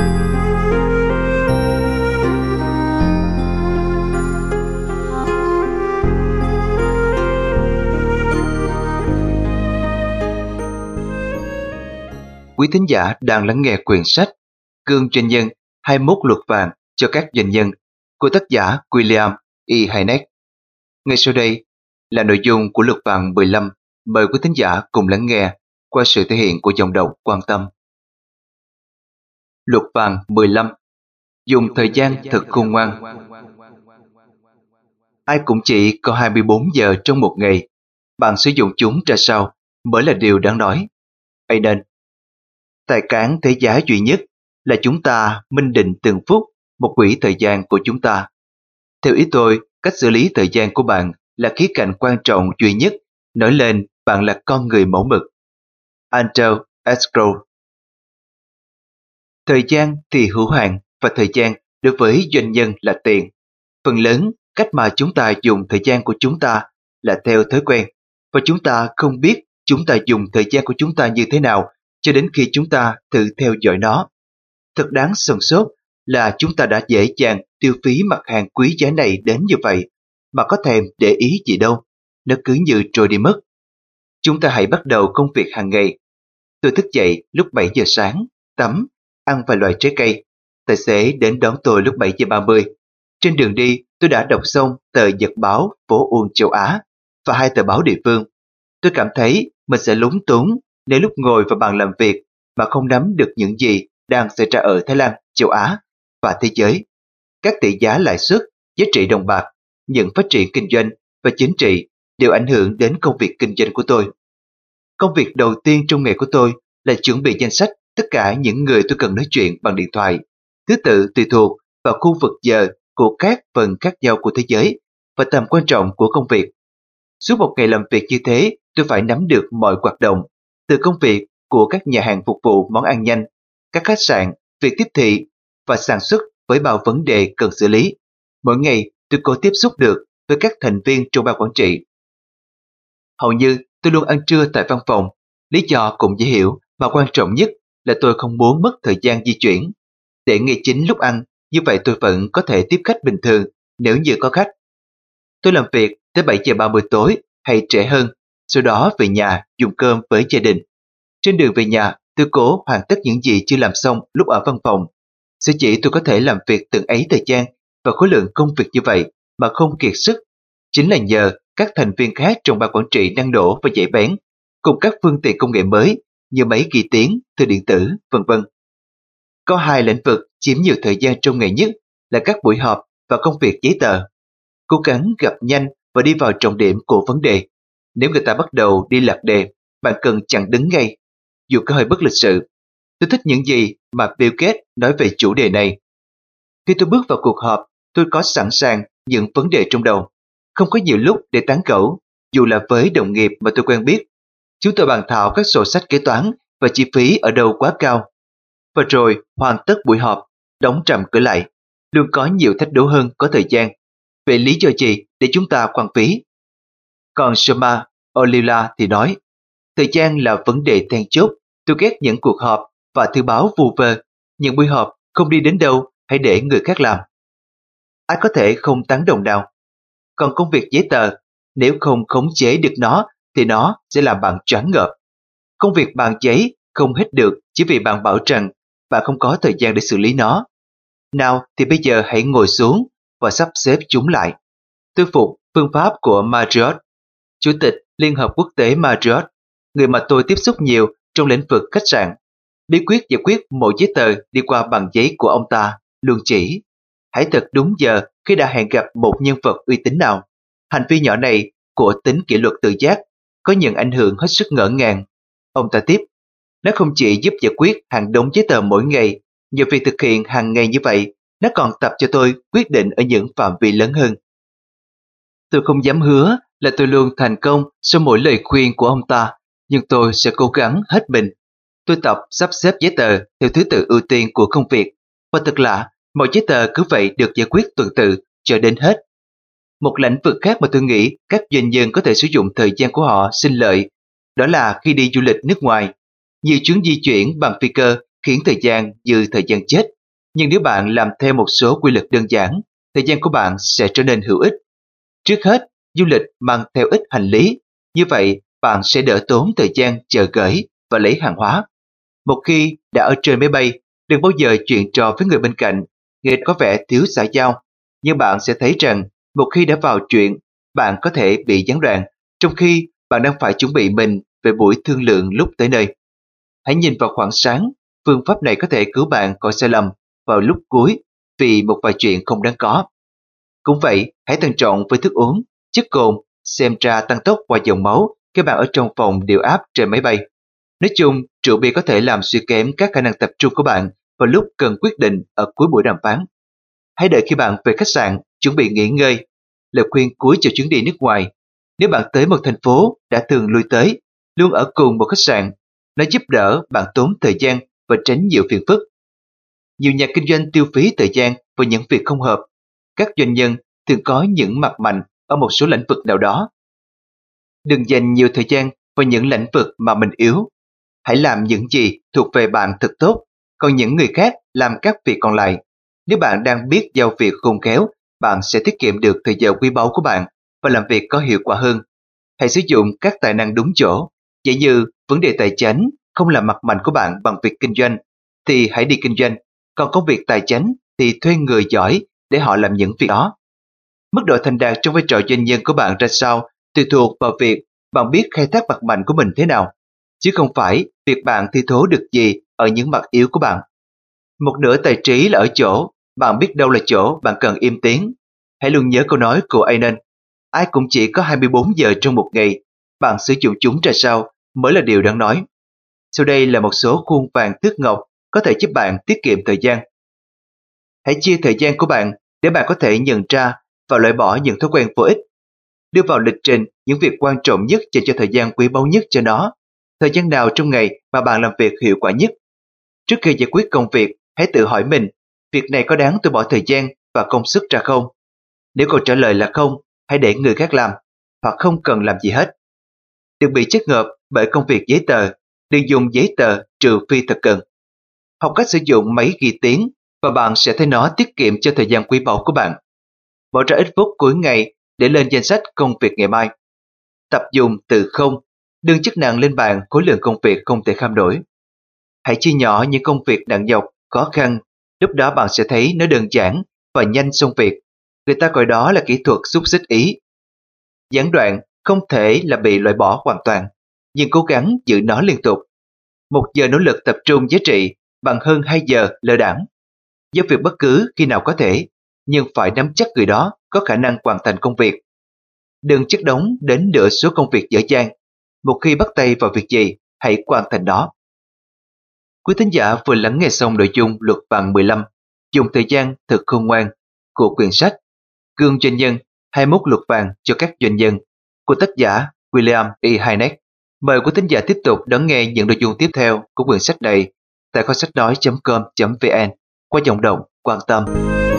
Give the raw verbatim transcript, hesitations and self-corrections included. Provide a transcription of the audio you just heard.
Quý thính giả đang lắng nghe quyển sách Gương Doanh nhân hai mươi mốt luật vàng cho các doanh nhân của tác giả William E. Hynek. Ngay sau đây là nội dung của luật vàng mười lăm. Mời quý thính giả cùng lắng nghe qua sự thể hiện của giọng đọc quan tâm. Luật vàng mười lăm. Dùng thời gian thật khôn ngoan. Ai cũng chỉ có hai mươi bốn giờ trong một ngày. Bạn sử dụng chúng ra sao mới là điều đáng nói. Vậy nên, tài cán thế giá duy nhất là chúng ta minh định từng phút một quỹ thời gian của chúng ta. Theo ý tôi, cách xử lý thời gian của bạn là khía cạnh quan trọng duy nhất nói lên bạn là con người mẫu mực. Andrew Escrow. Thời gian thì hữu hạn và thời gian đối với doanh nhân là tiền. Phần lớn cách mà chúng ta dùng thời gian của chúng ta là theo thói quen và chúng ta không biết chúng ta dùng thời gian của chúng ta như thế nào cho đến khi chúng ta thử theo dõi nó. Thật đáng sửng sốt là chúng ta đã dễ dàng tiêu phí mặt hàng quý giá này đến như vậy mà có thèm để ý gì đâu, nó cứ như trôi đi mất. Chúng ta hãy bắt đầu công việc hàng ngày. Tôi thức dậy lúc bảy giờ sáng, tắm, ăn vài loại trái cây. Tài xế đến đón tôi lúc bảy giờ ba mươi. Trên đường đi, tôi đã đọc xong tờ nhật báo Phố Uông Châu Á và hai tờ báo địa phương. Tôi cảm thấy mình sẽ lúng túng nếu lúc ngồi vào bàn làm việc mà không nắm được những gì đang xảy ra ở Thái Lan, châu Á và thế giới. Các tỷ giá lãi suất, giá trị đồng bạc, những phát triển kinh doanh và chính trị đều ảnh hưởng đến công việc kinh doanh của tôi. Công việc đầu tiên trong ngày của tôi là chuẩn bị danh sách tất cả những người tôi cần nói chuyện bằng điện thoại, thứ tự tùy thuộc vào khu vực giờ của các phần khác nhau của thế giới và tầm quan trọng của công việc. Suốt một ngày làm việc như thế, tôi phải nắm được mọi hoạt động, từ công việc của các nhà hàng phục vụ món ăn nhanh, các khách sạn, việc tiếp thị và sản xuất với bao vấn đề cần xử lý. Mỗi ngày tôi có tiếp xúc được với các thành viên trong ban quản trị. Hầu như tôi luôn ăn trưa tại văn phòng, lý do cũng dễ hiểu mà quan trọng nhất là tôi không muốn mất thời gian di chuyển. Để ngay chính lúc ăn, như vậy tôi vẫn có thể tiếp khách bình thường nếu như có khách. Tôi làm việc tới bảy giờ ba mươi tối hay trễ hơn, sau đó về nhà dùng cơm với gia đình. Trên đường về nhà, tôi cố hoàn tất những gì chưa làm xong lúc ở văn phòng. Sở dĩ tôi có thể làm việc từng ấy thời gian và khối lượng công việc như vậy mà không kiệt sức chính là nhờ các thành viên khác trong ban quản trị năng nổ và nhạy bén, cùng các phương tiện công nghệ mới như máy ghi tiếng, thư điện tử, vân vân. Có hai lĩnh vực chiếm nhiều thời gian trong ngày nhất là các buổi họp và công việc giấy tờ. Cố gắng gặp nhanh và đi vào trọng điểm của vấn đề. Nếu người ta bắt đầu đi lạc đề, bạn cần chặn đứng ngay. Dù có hơi bất lịch sự, tôi thích những gì mà Bill Gates nói về chủ đề này. Khi tôi bước vào cuộc họp, tôi có sẵn sàng những vấn đề trong đầu. Không có nhiều lúc để tán gẫu, dù là với đồng nghiệp mà tôi quen biết. Chúng tôi bàn thảo các sổ sách kế toán và chi phí ở đâu quá cao. Và rồi hoàn tất buổi họp, đóng trầm cửa lại. Luôn có nhiều thách đố hơn có thời gian. Về lý do gì để chúng ta khoan phí? Còn Shoma Olila thì nói, thời gian là vấn đề then chốt. Tôi ghét những cuộc họp và thư báo vu vơ. Những buổi họp không đi đến đâu, hãy để người khác làm. Ai có thể không tán đồng nào? Còn công việc giấy tờ, nếu không khống chế được nó thì nó sẽ làm bạn choáng ngợp. Công việc bàn giấy không hết được chỉ vì bạn bảo rằng bạn không có thời gian để xử lý nó. Nào thì bây giờ hãy ngồi xuống và sắp xếp chúng lại. Tôi phục phương pháp của Marriott, Chủ tịch Liên hợp Quốc tế Marriott, người mà tôi tiếp xúc nhiều trong lĩnh vực khách sạn. Bí quyết giải quyết mỗi giấy tờ đi qua bằng giấy của ông ta luôn chỉ: hãy thật đúng giờ khi đã hẹn gặp một nhân vật uy tín nào. Hành vi nhỏ này của tính kỷ luật tự giác có những ảnh hưởng hết sức ngỡ ngàng. Ông ta tiếp, nó không chỉ giúp giải quyết hàng đống giấy tờ mỗi ngày, nhờ việc thực hiện hàng ngày như vậy, nó còn tập cho tôi quyết định ở những phạm vi lớn hơn. Tôi không dám hứa là tôi luôn thành công sau mỗi lời khuyên của ông ta, nhưng tôi sẽ cố gắng hết mình. Tôi tập sắp xếp giấy tờ theo thứ tự ưu tiên của công việc, và thật lạ, mọi giấy tờ cứ vậy được giải quyết tuần tự cho đến hết. Một lĩnh vực khác mà tôi nghĩ các doanh nhân có thể sử dụng thời gian của họ sinh lợi, đó là khi đi du lịch nước ngoài. Nhiều chuyến di chuyển bằng phi cơ khiến thời gian như thời gian chết. Nhưng nếu bạn làm theo một số quy luật đơn giản, thời gian của bạn sẽ trở nên hữu ích. Trước hết, du lịch mang theo ít hành lý, như vậy bạn sẽ đỡ tốn thời gian chờ gửi và lấy hàng hóa. Một khi đã ở trên máy bay, đừng bao giờ chuyện trò với người bên cạnh, nghe có vẻ thiếu xã giao, nhưng bạn sẽ thấy rằng một khi đã vào chuyện, bạn có thể bị gián đoạn, trong khi bạn đang phải chuẩn bị mình về buổi thương lượng lúc tới nơi. Hãy nhìn vào khoảng sáng, phương pháp này có thể cứu bạn khỏi sai lầm vào lúc cuối vì một vài chuyện không đáng có. Cũng vậy, hãy thận trọng với thức uống, chất cồn, xem ra tăng tốc qua dòng máu khi bạn ở trong phòng điều áp trên máy bay. Nói chung, rượu bia có thể làm suy kém các khả năng tập trung của bạn vào lúc cần quyết định ở cuối buổi đàm phán. Hãy đợi khi bạn về khách sạn, chuẩn bị nghỉ ngơi. Lời khuyên cuối cho chuyến đi nước ngoài: nếu bạn tới một thành phố đã thường lui tới, luôn ở cùng một khách sạn, nó giúp đỡ bạn tốn thời gian và tránh nhiều phiền phức. Nhiều nhà kinh doanh tiêu phí thời gian vào những việc không hợp. Các doanh nhân thường có những mặt mạnh ở một số lĩnh vực nào đó. Đừng dành nhiều thời gian vào những lĩnh vực mà mình yếu. Hãy làm những gì thuộc về bạn thật tốt, còn những người khác làm các việc còn lại. Nếu bạn đang biết giao việc khôn khéo, bạn sẽ tiết kiệm được thời giờ quý báu của bạn và làm việc có hiệu quả hơn. Hãy sử dụng các tài năng đúng chỗ. Giả như vấn đề tài chính không là mặt mạnh của bạn bằng việc kinh doanh, thì hãy đi kinh doanh. Còn công việc tài chính thì thuê người giỏi để họ làm những việc đó. Mức độ thành đạt trong vai trò doanh nhân của bạn ra sao tùy thuộc vào việc bạn biết khai thác mặt mạnh của mình thế nào, chứ không phải việc bạn thi thố được gì ở những mặt yếu của bạn. Một nửa tài trí là ở chỗ bạn biết đâu là chỗ bạn cần im tiếng. Hãy luôn nhớ câu nói của Anan: ai cũng chỉ có hai mươi bốn giờ trong một ngày, bạn sử dụng chúng ra sao mới là điều đáng nói. Sau đây là một số khuôn vàng tước ngọc có thể giúp bạn tiết kiệm thời gian. Hãy chia thời gian của bạn để bạn có thể nhận ra và loại bỏ những thói quen vô ích. Đưa vào lịch trình những việc quan trọng nhất dành cho thời gian quý báu nhất cho nó. Thời gian nào trong ngày mà bạn làm việc hiệu quả nhất? Trước khi giải quyết công việc, hãy tự hỏi mình, việc này có đáng tôi bỏ thời gian và công sức ra không? Nếu câu trả lời là không, hãy để người khác làm, hoặc không cần làm gì hết. Đừng bị chất ngợp bởi công việc giấy tờ, đừng dùng giấy tờ trừ phi thật cần. Học cách sử dụng máy ghi tiếng và bạn sẽ thấy nó tiết kiệm cho thời gian quý báu của bạn. Bỏ ra ít phút cuối ngày để lên danh sách công việc ngày mai. Tập dùng từ không, đừng chất nặng lên bạn khối lượng công việc không thể kham nổi. Hãy chia nhỏ những công việc nặng nhọc, khó khăn, lúc đó bạn sẽ thấy nó đơn giản và nhanh xong việc. Người ta gọi đó là kỹ thuật xúc xích ý. Gián đoạn không thể là bị loại bỏ hoàn toàn, nhưng cố gắng giữ nó liên tục. Một giờ nỗ lực tập trung giá trị bằng hơn hai giờ lơ đãng. Giao việc bất cứ khi nào có thể, nhưng phải nắm chắc người đó có khả năng hoàn thành công việc. Đừng chất đống đến nửa số công việc dở dang. Một khi bắt tay vào việc gì, hãy hoàn thành nó. Quý thính giả vừa lắng nghe xong nội dung luật vàng mười lăm, dùng thời gian thật khôn ngoan của quyển sách Gương Doanh nhân hai mươi mốt luật vàng cho các doanh nhân của tác giả William E. Hynek. Mời quý thính giả tiếp tục đón nghe những nội dung tiếp theo của quyển sách này tại kho sách nói chấm com chấm vn qua giọng đọc Quan Tâm.